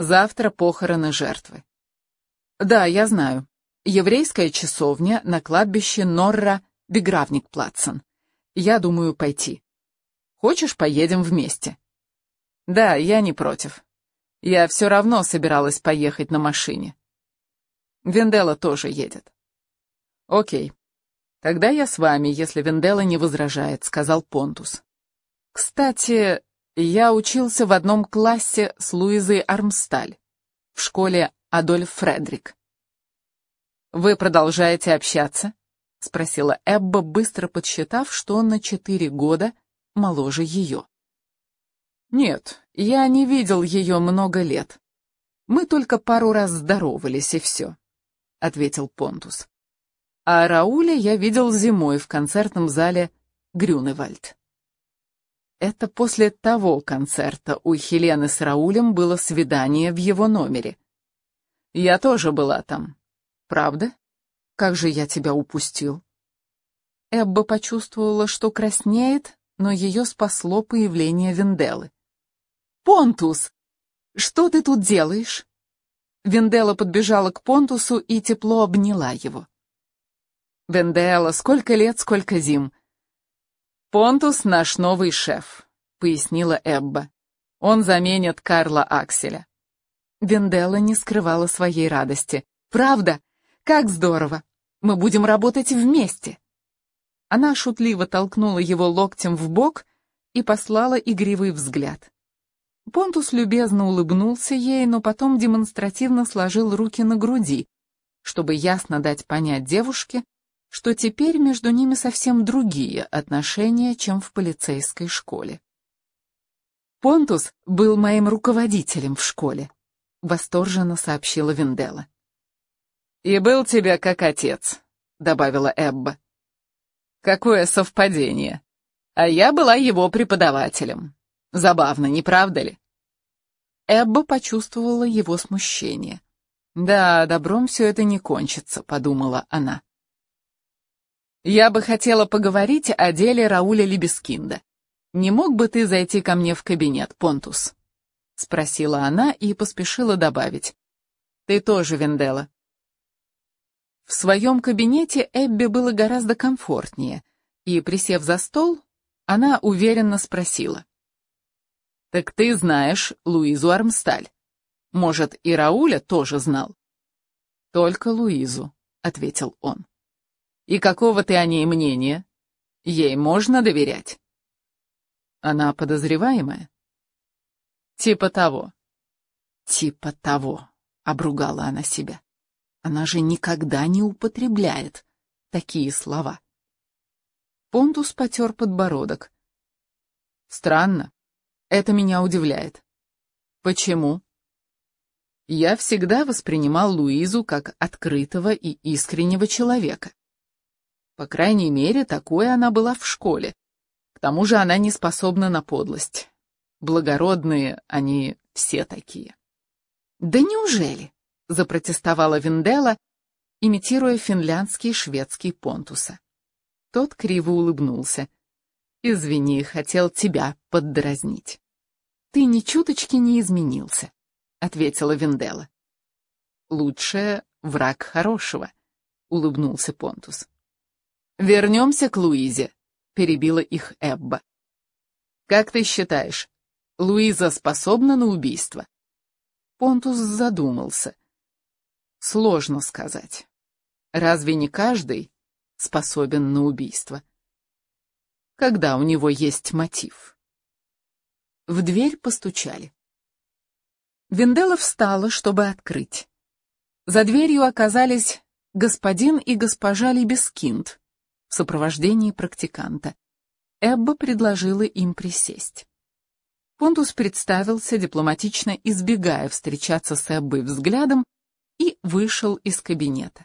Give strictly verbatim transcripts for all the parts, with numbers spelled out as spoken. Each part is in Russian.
Завтра похороны жертвы. Да, я знаю. Еврейская часовня на кладбище Норра Бегравникплацен. Я думаю пойти. Хочешь, поедем вместе? Да, я не против. Я все равно собиралась поехать на машине. Венделла тоже едет. Окей. Тогда я с вами, если Венделла не возражает, сказал Понтус. Кстати, я учился в одном классе с Луизой Армсталь в школе Адольф Фредрик. Вы продолжаете общаться? Спросила Эбба, быстро подсчитав, что он на четыре года моложе ее. Нет, я не видел ее много лет. Мы только пару раз здоровались, и все, ответил Понтус. А Рауля я видел зимой в концертном зале Грюневальд. Это после того концерта у Хелены с Раулем было свидание в его номере. Я тоже была там. Правда? Как же я тебя упустил? Эбба почувствовала, что краснеет, но ее спасло появление Венделлы. «Понтус! Что ты тут делаешь?» Венделла подбежала к Понтусу и тепло обняла его. «Венделла, сколько лет, сколько зим!» «Понтус — наш новый шеф», — пояснила Эбба. «Он заменит Карла Акселя». Венделла не скрывала своей радости. «Правда? Как здорово! Мы будем работать вместе!» Она шутливо толкнула его локтем в бок и послала игривый взгляд. Понтус любезно улыбнулся ей, но потом демонстративно сложил руки на груди, чтобы ясно дать понять девушке, что теперь между ними совсем другие отношения, чем в полицейской школе. «Понтус был моим руководителем в школе», — восторженно сообщила Венделла. «И был тебе как отец», — добавила Эбба. «Какое совпадение! А я была его преподавателем. Забавно, не правда ли?» Эбба почувствовала его смущение. «Да, добром все это не кончится», — подумала она. «Я бы хотела поговорить о деле Рауля Либескинда. Не мог бы ты зайти ко мне в кабинет, Понтус?» — спросила она и поспешила добавить. «Ты тоже, Венделла». В своем кабинете Эбби было гораздо комфортнее, и, присев за стол, она уверенно спросила. «Так ты знаешь Луизу Армсталь. Может, и Рауля тоже знал?» «Только Луизу», — ответил он. «И какого ты о ней мнения? Ей можно доверять?» «Она подозреваемая?» «Типа того». «Типа того», — обругала она себя. Она же никогда не употребляет такие слова. Понтус потер подбородок. «Странно. Это меня удивляет». «Почему?» «Я всегда воспринимал Луизу как открытого и искреннего человека. По крайней мере, такой она была в школе. К тому же она не способна на подлость. Благородные они все такие». «Да неужели?» — запротестовала Венделла, имитируя финляндский и шведский Понтуса. Тот криво улыбнулся. «Извини, хотел тебя поддразнить». «Ты ни чуточки не изменился», — ответила Венделла. «Лучшее — враг хорошего», — улыбнулся Понтус. «Вернемся к Луизе», — перебила их Эбба. «Как ты считаешь, Луиза способна на убийство?» Понтус задумался. Сложно сказать. Разве не каждый способен на убийство? Когда у него есть мотив? В дверь постучали. Венделла встала, чтобы открыть. За дверью оказались господин и госпожа Либескинд в сопровождении практиканта. Эбба предложила им присесть. Понтус представился, дипломатично избегая встречаться с Эббой взглядом, и вышел из кабинета.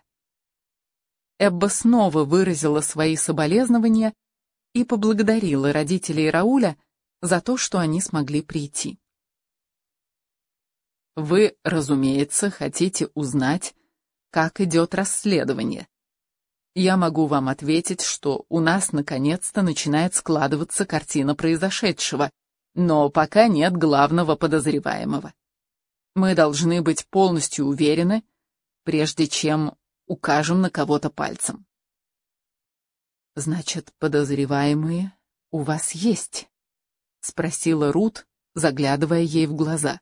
Эбба снова выразила свои соболезнования и поблагодарила родителей Рауля за то, что они смогли прийти. «Вы, разумеется, хотите узнать, как идет расследование. Я могу вам ответить, что у нас наконец-то начинает складываться картина произошедшего, но пока нет главного подозреваемого. Мы должны быть полностью уверены, прежде чем укажем на кого-то пальцем. «Значит, подозреваемые у вас есть?» — спросила Рут, заглядывая ей в глаза.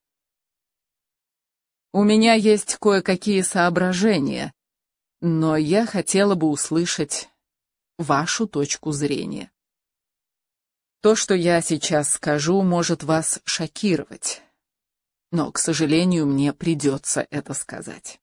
«У меня есть кое-какие соображения, но я хотела бы услышать вашу точку зрения. То, что я сейчас скажу, может вас шокировать, но, к сожалению, мне придется это сказать.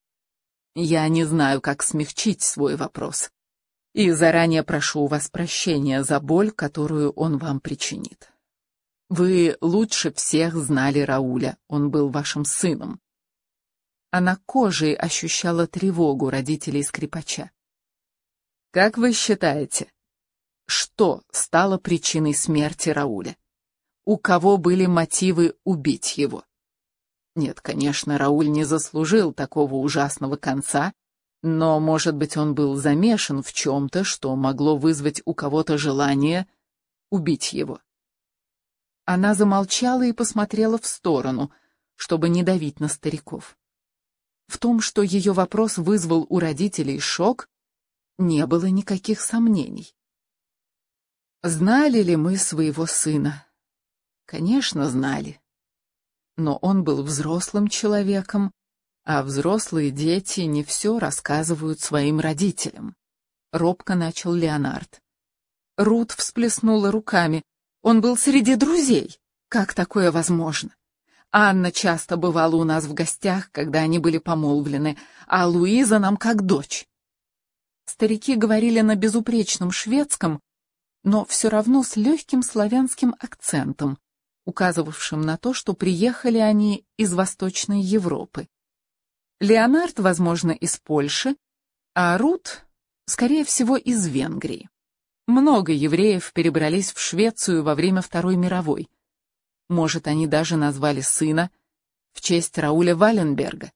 Я не знаю, как смягчить свой вопрос, и заранее прошу у вас прощения за боль, которую он вам причинит. Вы лучше всех знали Рауля, он был вашим сыном». Она кожей ощущала тревогу родителей скрипача. «Как вы считаете, что стало причиной смерти Рауля? У кого были мотивы убить его? Нет, конечно, Рауль не заслужил такого ужасного конца, но, может быть, он был замешан в чем-то, что могло вызвать у кого-то желание убить его». Она замолчала и посмотрела в сторону, чтобы не давить на стариков. В том, что ее вопрос вызвал у родителей шок, не было никаких сомнений. Знали ли мы своего сына? Конечно, знали. Но он был взрослым человеком, а взрослые дети не все рассказывают своим родителям. Робко начал Леонард. Рут всплеснула руками. Он был среди друзей. Как такое возможно? Анна часто бывала у нас в гостях, когда они были помолвлены, а Луиза нам как дочь. Старики говорили на безупречном шведском, но все равно с легким славянским акцентом, указывавшим на то, что приехали они из Восточной Европы. Леонард, возможно, из Польши, а Рут, скорее всего, из Венгрии. Много евреев перебрались в Швецию во время Второй мировой. Может, они даже назвали сына в честь Рауля Валенберга.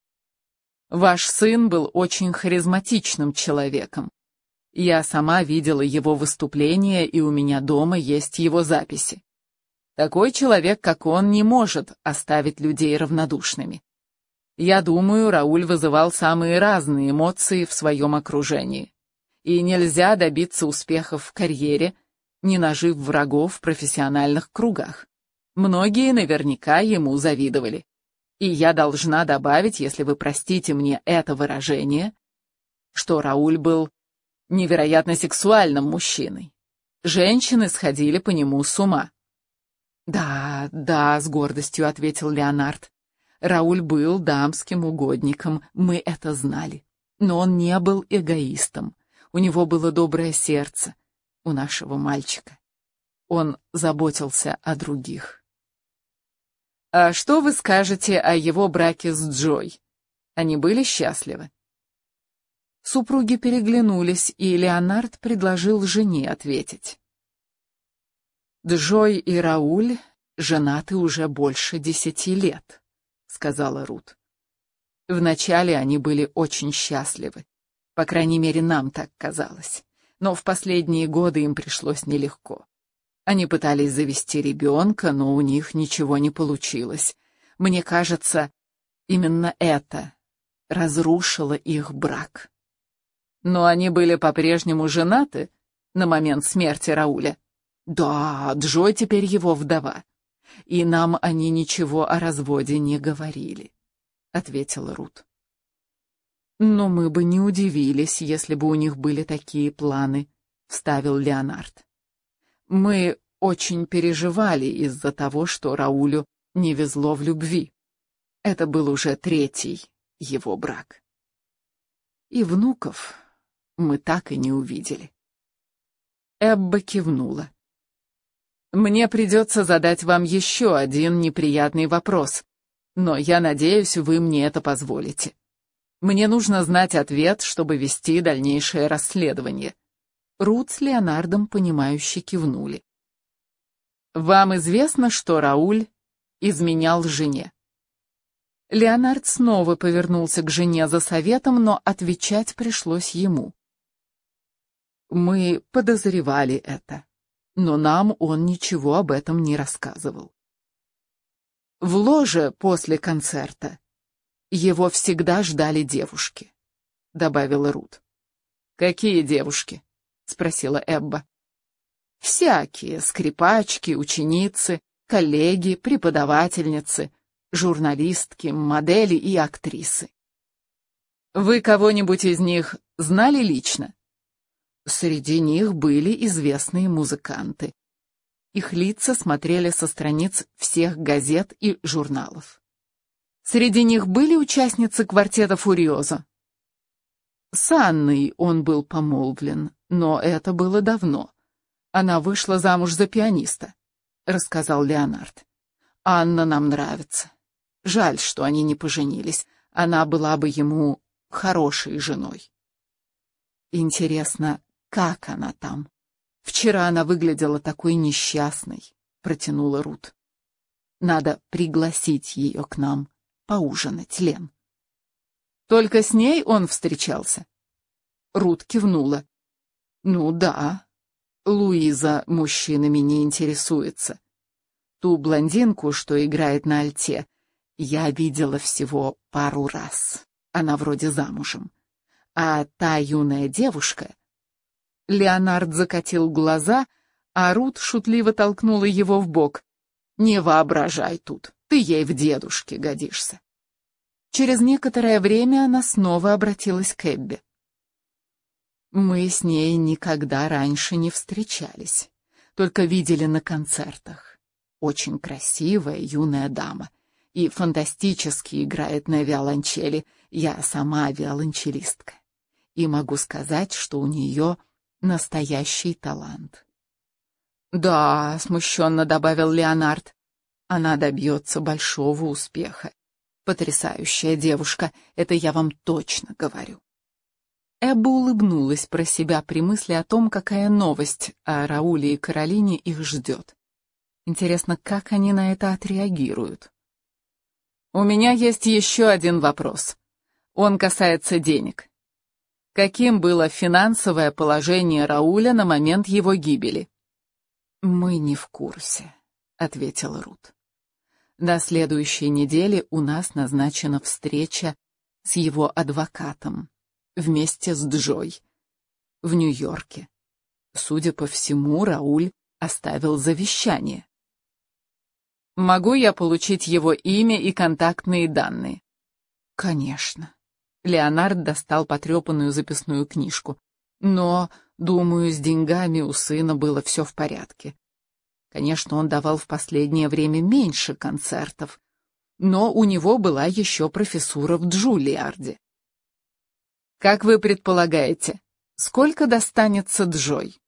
Ваш сын был очень харизматичным человеком. Я сама видела его выступления, и у меня дома есть его записи. Такой человек, как он, не может оставить людей равнодушными. Я думаю, Рауль вызывал самые разные эмоции в своем окружении. И нельзя добиться успехов в карьере, не нажив врагов в профессиональных кругах. Многие наверняка ему завидовали. И я должна добавить, если вы простите мне это выражение, что Рауль был невероятно сексуальным мужчиной. Женщины сходили по нему с ума. «Да, да», — с гордостью ответил Леонард. «Рауль был дамским угодником, мы это знали. Но он не был эгоистом. У него было доброе сердце, у нашего мальчика. Он заботился о других». «А что вы скажете о его браке с Джой? Они были счастливы?» Супруги переглянулись, и Леонард предложил жене ответить. «Джой и Рауль женаты уже больше десяти лет», — сказала Рут. «Вначале они были очень счастливы, по крайней мере, нам так казалось, но в последние годы им пришлось нелегко. Они пытались завести ребенка, но у них ничего не получилось. Мне кажется, именно это разрушило их брак». «Но они были по-прежнему женаты на момент смерти Рауля?» «Да, Джой теперь его вдова. И нам они ничего о разводе не говорили», — ответила Рут. «Но мы бы не удивились, если бы у них были такие планы», — вставил Леонард. «Мы очень переживали из-за того, что Раулю не везло в любви. Это был уже третий его брак. И внуков мы так и не увидели». Эбба кивнула. «Мне придется задать вам еще один неприятный вопрос, но я надеюсь, вы мне это позволите. Мне нужно знать ответ, чтобы вести дальнейшее расследование». Рут с Леонардом, понимающе кивнули. «Вам известно, что Рауль изменял жене?» Леонард снова повернулся к жене за советом, но отвечать пришлось ему. «Мы подозревали это, но нам он ничего об этом не рассказывал». В ложе после концерта его всегда ждали девушки, добавила Рут. Какие девушки? Спросила Эбба. Всякие: скрипачки, ученицы, коллеги, преподавательницы, журналистки, модели и актрисы. Вы кого-нибудь из них знали лично? Среди них были известные музыканты. Их лица смотрели со страниц всех газет и журналов. Среди них были участницы квартета «Фуриозо». С Анной он был помолвлен, но это было давно. Она вышла замуж за пианиста, рассказал Леонард. Анна нам нравится. Жаль, что они не поженились. Она была бы ему хорошей женой. Интересно, как она там? Вчера она выглядела такой несчастной, протянула Рут. Надо пригласить ее к нам поужинать, Лен. Только с ней он встречался? Рут кивнула. Ну да. Луиза мужчинами не интересуется. Ту блондинку, что играет на альте, я видела всего пару раз. Она вроде замужем. А та юная девушка... Леонард закатил глаза, а Рут шутливо толкнула его в бок. «Не воображай тут, ты ей в дедушке годишься». Через некоторое время она снова обратилась к Эбби. «Мы с ней никогда раньше не встречались, только видели на концертах. Очень красивая юная дама и фантастически играет на виолончели. Я сама виолончелистка, и могу сказать, что у нее настоящий талант». «Да», — смущенно добавил Леонард, — «она добьется большого успеха. Потрясающая девушка, это я вам точно говорю». Эбба улыбнулась про себя при мысли о том, какая новость о Рауле и Каролине их ждет. Интересно, как они на это отреагируют. «У меня есть еще один вопрос. Он касается денег. Каким было финансовое положение Рауля на момент его гибели?» «Мы не в курсе», — ответила Рут. «На следующей неделе у нас назначена встреча с его адвокатом вместе с Джой в Нью-Йорке. Судя по всему, Рауль оставил завещание». «Могу я получить его имя и контактные данные?» «Конечно». Леонард достал потрепанную записную книжку. «Но, думаю, с деньгами у сына было все в порядке. Конечно, он давал в последнее время меньше концертов, но у него была еще профессура в Джулиарде». «Как вы предполагаете, сколько достанется Джой?»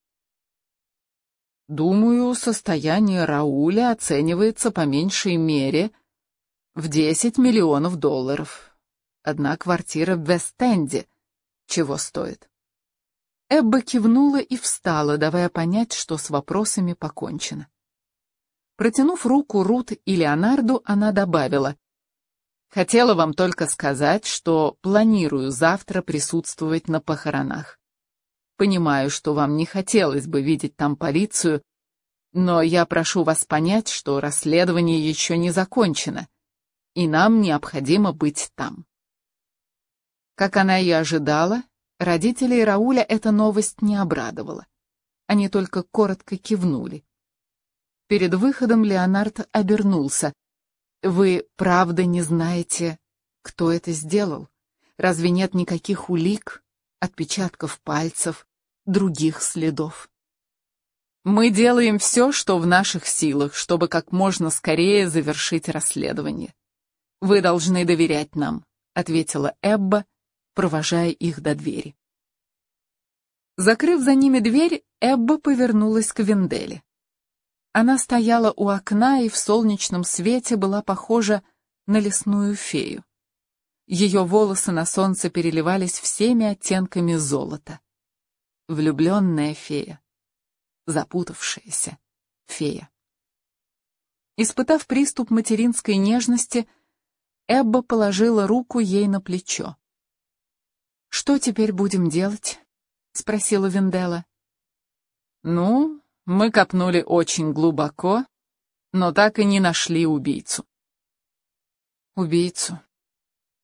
«Думаю, состояние Рауля оценивается по меньшей мере в десять миллионов долларов. Одна квартира в Вест-Энде чего стоит?» Эбба кивнула и встала, давая понять, что с вопросами покончено. Протянув руку Рут и Леонарду, она добавила: «Хотела вам только сказать, что планирую завтра присутствовать на похоронах. Понимаю, что вам не хотелось бы видеть там полицию, но я прошу вас понять, что расследование еще не закончено, и нам необходимо быть там». Как она и ожидала, родителей Рауля эта новость не обрадовала. Они только коротко кивнули. Перед выходом Леонард обернулся. «Вы правда не знаете, кто это сделал? Разве нет никаких улик, отпечатков пальцев, других следов?» «Мы делаем все, что в наших силах, чтобы как можно скорее завершить расследование. Вы должны доверять нам», — ответила Эбба, провожая их до двери. Закрыв за ними дверь, Эбба повернулась к Венделе. Она стояла у окна и в солнечном свете была похожа на лесную фею. Ее волосы на солнце переливались всеми оттенками золота. Влюбленная фея, запутавшаяся фея. Испытав приступ материнской нежности, Эбба положила руку ей на плечо. «Что теперь будем делать?» — спросила Венделла. «Ну, мы копнули очень глубоко, но так и не нашли убийцу. убийцу.